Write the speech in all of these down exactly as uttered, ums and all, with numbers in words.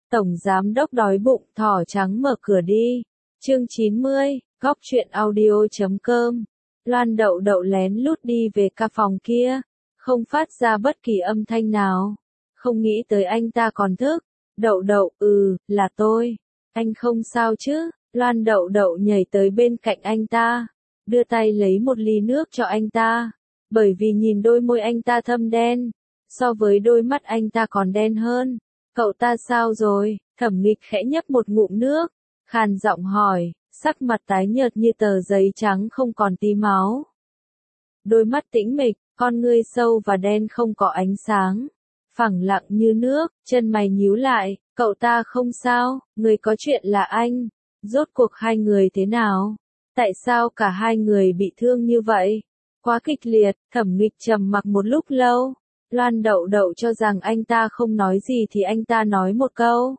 Tổng giám đốc đói bụng, thỏ trắng mở cửa đi. Chương chín mươi, góc truyện audio chấm com. Loan Đậu Đậu lén lút đi về ca phòng kia, không phát ra bất kỳ âm thanh nào. Không nghĩ tới anh ta còn thức. Đậu Đậu, ừ, là tôi. Anh không sao chứ? Loan Đậu Đậu nhảy tới bên cạnh anh ta, đưa tay lấy một ly nước cho anh ta. Bởi vì nhìn đôi môi anh ta thâm đen, so với đôi mắt anh ta còn đen hơn. Cậu ta sao rồi? Thẩm Nghịch khẽ nhấp một ngụm nước, khàn giọng hỏi, sắc mặt tái nhợt như tờ giấy trắng không còn tí máu. Đôi mắt tĩnh mịch, con ngươi sâu và đen không có ánh sáng, phẳng lặng như nước, chân mày nhíu lại, cậu ta không sao, người có chuyện là anh. Rốt cuộc hai người thế nào? Tại sao cả hai người bị thương như vậy? Quá kịch liệt. Thẩm Nghịch trầm mặc một lúc lâu. Loan Đậu Đậu cho rằng anh ta không nói gì thì anh ta nói một câu.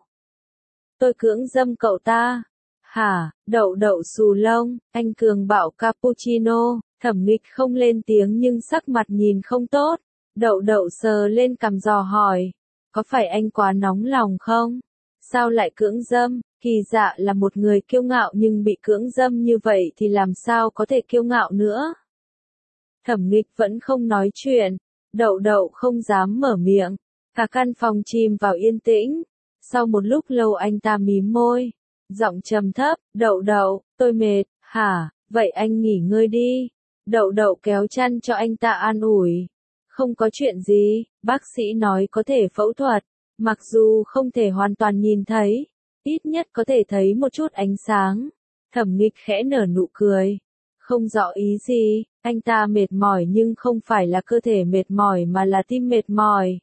Tôi cưỡng dâm cậu ta. Hả? Đậu Đậu xù lông, anh cường bạo cappuccino. Thẩm Nghịch không lên tiếng nhưng sắc mặt nhìn không tốt. Đậu Đậu sờ lên cằm dò hỏi. Có phải anh quá nóng lòng không? Sao lại cưỡng dâm? Kỳ Dạ là một người kiêu ngạo nhưng bị cưỡng dâm như vậy thì làm sao có thể kiêu ngạo nữa? Thẩm Nghịch vẫn không nói chuyện. Đậu Đậu không dám mở miệng. Cả căn phòng chìm vào yên tĩnh. Sau một lúc lâu anh ta mím môi, giọng trầm thấp, Đậu Đậu, tôi mệt. Hả? Vậy anh nghỉ ngơi đi. Đậu Đậu kéo chăn cho anh ta an ủi. Không có chuyện gì, bác sĩ nói có thể phẫu thuật. Mặc dù không thể hoàn toàn nhìn thấy, ít nhất có thể thấy một chút ánh sáng. Thẩm Nghịch khẽ nở nụ cười. Không rõ ý gì, anh ta mệt mỏi nhưng không phải là cơ thể mệt mỏi mà là tim mệt mỏi.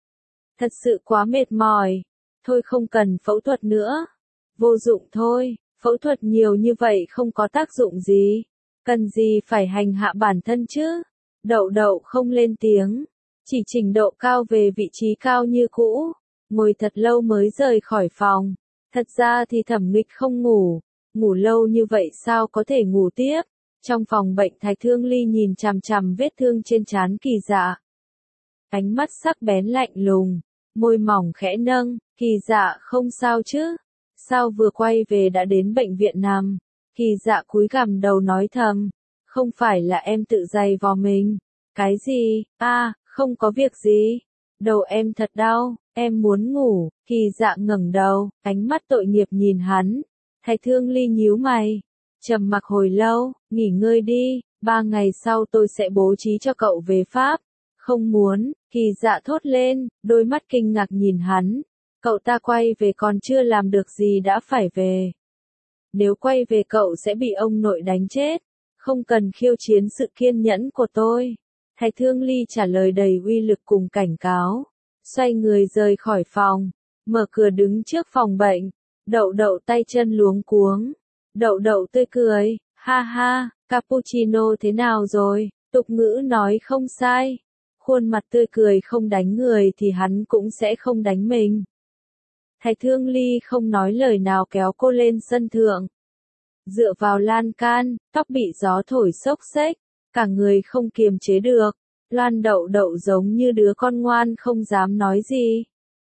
Thật sự quá mệt mỏi. Thôi không cần phẫu thuật nữa. Vô dụng thôi, phẫu thuật nhiều như vậy không có tác dụng gì. Cần gì phải hành hạ bản thân chứ? Đậu Đậu không lên tiếng, chỉ chỉnh độ cao về vị trí cao như cũ. Ngồi thật lâu mới rời khỏi phòng. Thật ra thì Thẩm Nghịch không ngủ. Ngủ lâu như vậy sao có thể ngủ tiếp? Trong phòng bệnh Thái Thương Ly nhìn chằm chằm vết thương trên trán Kỳ Dạ. Ánh mắt sắc bén lạnh lùng, môi mỏng khẽ nâng, Kỳ Dạ không sao chứ? Sao vừa quay về đã đến bệnh viện nằm? Kỳ Dạ cúi gằm đầu nói thầm, không phải là em tự giày vò mình. Cái gì? A, à, không có việc gì. Đầu em thật đau, em muốn ngủ. Kỳ Dạ ngẩng đầu, ánh mắt tội nghiệp nhìn hắn. Thái Thương Ly nhíu mày, trầm mặc hồi lâu, nghỉ ngơi đi, ba ngày sau tôi sẽ bố trí cho cậu về Pháp. Không muốn, Kỳ Dạ thốt lên, đôi mắt kinh ngạc nhìn hắn. Cậu ta quay về còn chưa làm được gì đã phải về. Nếu quay về cậu sẽ bị ông nội đánh chết. Không cần khiêu chiến sự kiên nhẫn của tôi. Thái Thương Ly trả lời đầy uy lực cùng cảnh cáo. Xoay người rời khỏi phòng, mở cửa đứng trước phòng bệnh. Đậu Đậu tay chân luống cuống. Đậu Đậu tươi cười, ha ha, cappuccino thế nào rồi? Tục ngữ nói không sai. Khuôn mặt tươi cười không đánh người thì hắn cũng sẽ không đánh mình. Thái Thương Ly không nói lời nào kéo cô lên sân thượng. Dựa vào lan can, tóc bị gió thổi xốc xếch, cả người không kiềm chế được. Loan Đậu Đậu giống như đứa con ngoan không dám nói gì.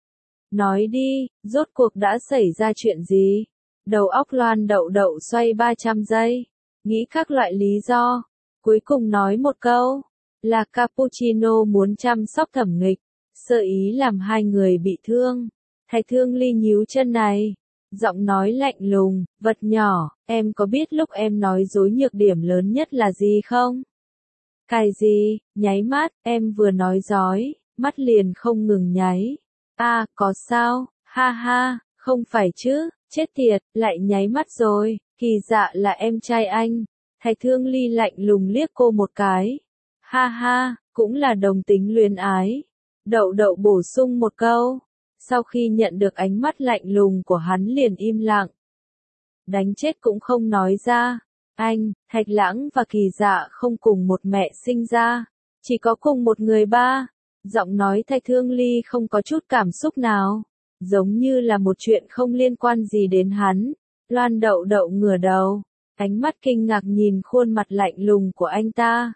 Nói đi, rốt cuộc đã xảy ra chuyện gì? Đầu óc Loan Đậu Đậu xoay ba trăm giây, nghĩ các loại lý do. Cuối cùng nói một câu, là cappuccino muốn chăm sóc Thẩm Nghịch, sơ ý làm hai người bị thương. Thái Thương Ly nhíu chân này, giọng nói lạnh lùng, vật nhỏ, em có biết lúc em nói dối nhược điểm lớn nhất là gì không? Cái gì? Nháy mắt, em vừa nói dối, mắt liền không ngừng nháy. A, à, có sao? Ha ha, không phải chứ, chết tiệt, lại nháy mắt rồi. Kỳ Dạ là em trai anh. Thái Thương Ly lạnh lùng liếc cô một cái. Ha ha, cũng là đồng tính luyến ái. Đậu Đậu bổ sung một câu. Sau khi nhận được ánh mắt lạnh lùng của hắn liền im lặng. Đánh chết cũng không nói ra. Anh, Thạch Lãng và Kỳ Dạ không cùng một mẹ sinh ra, chỉ có cùng một người ba. Giọng nói Thái Thương Ly không có chút cảm xúc nào, giống như là một chuyện không liên quan gì đến hắn. Loan Đậu Đậu ngửa đầu, ánh mắt kinh ngạc nhìn khuôn mặt lạnh lùng của anh ta.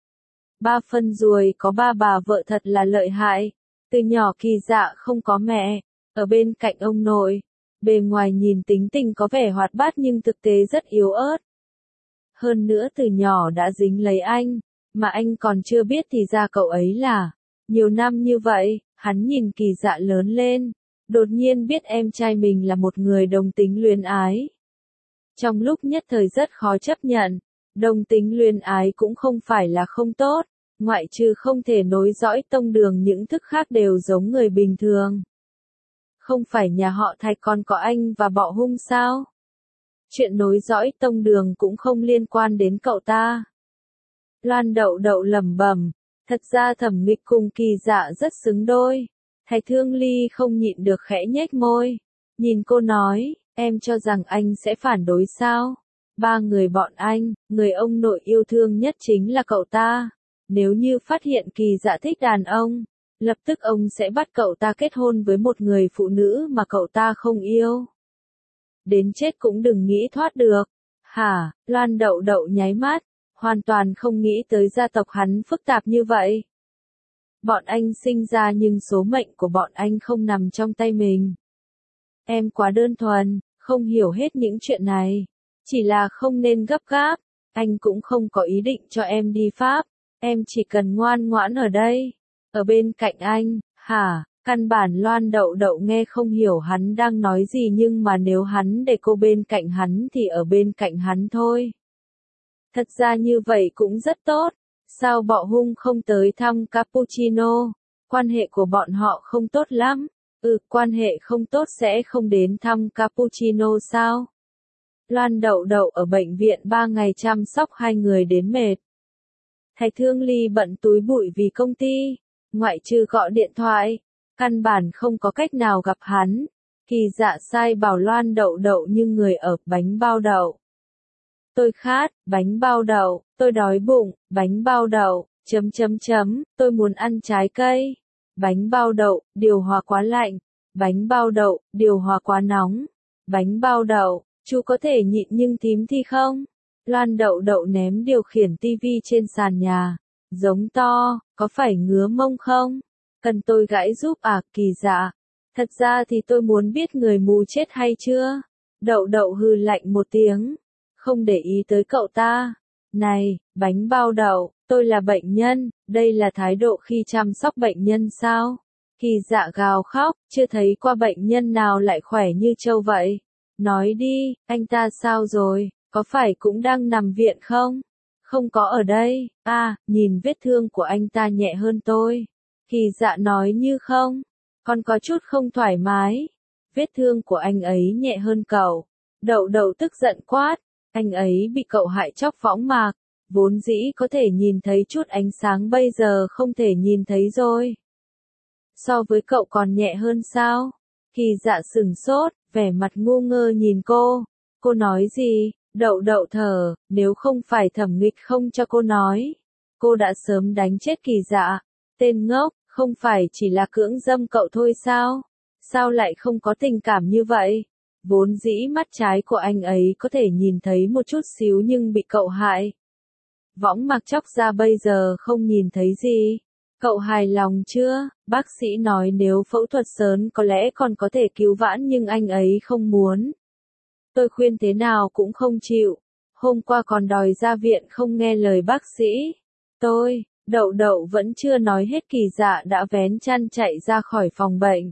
Ba phân ruồi có ba bà vợ thật là lợi hại. Từ nhỏ Kỳ Dạ không có mẹ, ở bên cạnh ông nội. Bề ngoài nhìn tính tình có vẻ hoạt bát nhưng thực tế rất yếu ớt. Hơn nữa từ nhỏ đã dính lấy anh, mà anh còn chưa biết thì ra cậu ấy là. Nhiều năm như vậy, hắn nhìn Kỳ Dạ lớn lên, đột nhiên biết em trai mình là một người đồng tính luyến ái. Trong lúc nhất thời rất khó chấp nhận, đồng tính luyến ái cũng không phải là không tốt, ngoại trừ không thể nối dõi tông đường những thức khác đều giống người bình thường. Không phải nhà họ Thạch còn có anh và Bọ Hung sao? Chuyện nối dõi tông đường cũng không liên quan đến cậu ta. Loan Đậu Đậu lẩm bẩm, thật ra Thẩm Nghịch cùng Kỳ Dạ rất xứng đôi. Thạch Thương Ly không nhịn được khẽ nhếch môi, nhìn cô nói, em cho rằng anh sẽ phản đối sao? Ba người bọn anh, người ông nội yêu thương nhất chính là cậu ta. Nếu như phát hiện Kỳ Dạ thích đàn ông, lập tức ông sẽ bắt cậu ta kết hôn với một người phụ nữ mà cậu ta không yêu. Đến chết cũng đừng nghĩ thoát được. Hả? Loan Đậu Đậu nháy mắt, hoàn toàn không nghĩ tới gia tộc hắn phức tạp như vậy. Bọn anh sinh ra nhưng số mệnh của bọn anh không nằm trong tay mình. Em quá đơn thuần, không hiểu hết những chuyện này. Chỉ là không nên gấp gáp, anh cũng không có ý định cho em đi Pháp. Em chỉ cần ngoan ngoãn ở đây, ở bên cạnh anh. Hả? Căn bản Loan Đậu Đậu nghe không hiểu hắn đang nói gì nhưng mà nếu hắn để cô bên cạnh hắn thì ở bên cạnh hắn thôi. Thật ra như vậy cũng rất tốt. Sao Bọ Hung không tới thăm Cappuccino? Quan hệ của bọn họ không tốt lắm. Ừ, quan hệ không tốt sẽ không đến thăm Cappuccino sao? Loan Đậu Đậu ở bệnh viện ba ngày chăm sóc hai người đến mệt. Thạch Thương Ly bận túi bụi vì công ty, ngoại trừ gọi điện thoại, căn bản không có cách nào gặp hắn. Kỳ Dạ sai bảo Loan Đậu Đậu nhưng người ở bánh bao đậu. Tôi khát, bánh bao đậu, tôi đói bụng, bánh bao đậu, chấm chấm chấm, tôi muốn ăn trái cây. Bánh bao đậu, điều hòa quá lạnh. Bánh bao đậu, điều hòa quá nóng. Bánh bao đậu, chú có thể nhịn nhưng thím thì không. Loan Đậu Đậu ném điều khiển tivi trên sàn nhà. Giống to, có phải ngứa mông không? Cần tôi gãi giúp à? Kỳ Dạ. Thật ra thì tôi muốn biết người mù chết hay chưa? Đậu Đậu hừ lạnh một tiếng. Không để ý tới cậu ta. Này, bánh bao đậu, tôi là bệnh nhân, đây là thái độ khi chăm sóc bệnh nhân sao? Kỳ Dạ gào khóc, chưa thấy qua bệnh nhân nào lại khỏe như trâu vậy. Nói đi, anh ta sao rồi, có phải cũng đang nằm viện không? Không có ở đây, à, nhìn vết thương của anh ta nhẹ hơn tôi. Kỳ Dạ nói như không, còn có chút không thoải mái. Vết thương của anh ấy nhẹ hơn cậu. Đậu Đậu tức giận quát, anh ấy bị cậu hại chóc võng mạc, vốn dĩ có thể nhìn thấy chút ánh sáng bây giờ không thể nhìn thấy rồi. So với cậu còn nhẹ hơn sao? Kỳ Dạ sừng sốt, vẻ mặt ngu ngơ nhìn cô. Cô nói gì? Đậu Đậu thở, nếu không phải Thẩm Nghịch không cho cô nói, cô đã sớm đánh chết Kỳ Dạ. Tên ngốc, không phải chỉ là cưỡng dâm cậu thôi sao? Sao lại không có tình cảm như vậy? Vốn dĩ mắt trái của anh ấy có thể nhìn thấy một chút xíu nhưng bị cậu hại. Võng mạc chóc ra bây giờ không nhìn thấy gì. Cậu hài lòng chưa? Bác sĩ nói nếu phẫu thuật sớm có lẽ còn có thể cứu vãn nhưng anh ấy không muốn. Tôi khuyên thế nào cũng không chịu. Hôm qua còn đòi ra viện không nghe lời bác sĩ. Tôi, Đậu Đậu vẫn chưa nói hết Kỳ Dạ đã vén chăn chạy ra khỏi phòng bệnh.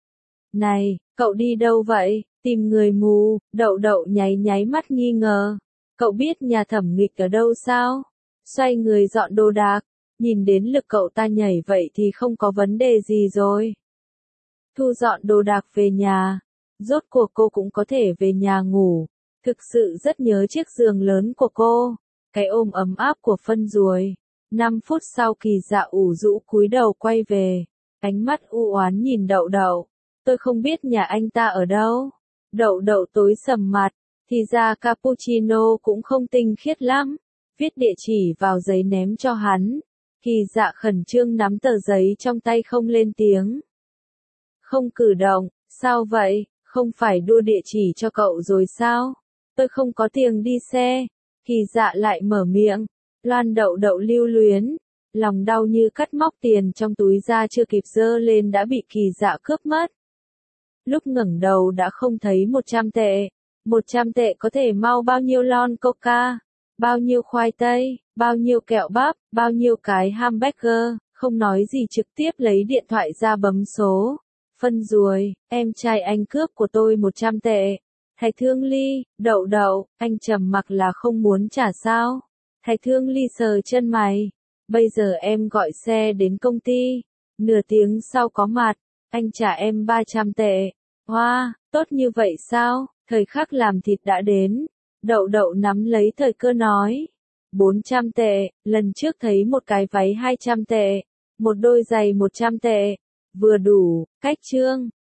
Này, cậu đi đâu vậy? Tìm người mù. Đậu Đậu nháy nháy mắt nghi ngờ. Cậu biết nhà Thẩm Nghịch ở đâu sao? Xoay người dọn đồ đạc. Nhìn đến lực cậu ta nhảy vậy thì không có vấn đề gì rồi. Thu dọn đồ đạc về nhà. Rốt cuộc cô cũng có thể về nhà ngủ. Thực sự rất nhớ chiếc giường lớn của cô. Cái ôm ấm áp của phân ruồi. Năm phút sau Kỳ Dạ ủ rũ cúi đầu quay về. Ánh mắt u oán nhìn Đậu Đậu. Tôi không biết nhà anh ta ở đâu. Đậu Đậu tối sầm mặt. Thì ra Cappuccino cũng không tinh khiết lắm. Viết địa chỉ vào giấy ném cho hắn. Kỳ Dạ khẩn trương nắm tờ giấy trong tay không lên tiếng. Không cử động, sao vậy, không phải đưa địa chỉ cho cậu rồi sao? Tôi không có tiền đi xe. Kỳ Dạ lại mở miệng. Loan Đậu Đậu lưu luyến. Lòng đau như cắt móc tiền trong túi ra chưa kịp giơ lên đã bị Kỳ Dạ cướp mất. lúc ngẩng đầu đã không thấy một trăm tệ. một trăm tệ có thể mau bao nhiêu lon coca, bao nhiêu khoai tây, bao nhiêu kẹo bắp, bao nhiêu cái hamburger, không nói gì trực tiếp lấy điện thoại ra bấm số. Phân ruồi, em trai anh cướp của tôi một trăm tệ. Thạch Thương Ly, đậu đậu, anh trầm mặc là không muốn trả sao? Thạch Thương Ly sờ chân mày. Bây giờ em gọi xe đến công ty. Nửa tiếng sau có mặt, anh trả em ba trăm tệ. Hoa, wow, tốt như vậy sao? Thời khắc làm thịt đã đến. Đậu đậu nắm lấy thời cơ nói. bốn trăm tệ, lần trước thấy một cái váy hai trăm tệ. Một đôi giày một trăm tệ. Vừa đủ, cách trương.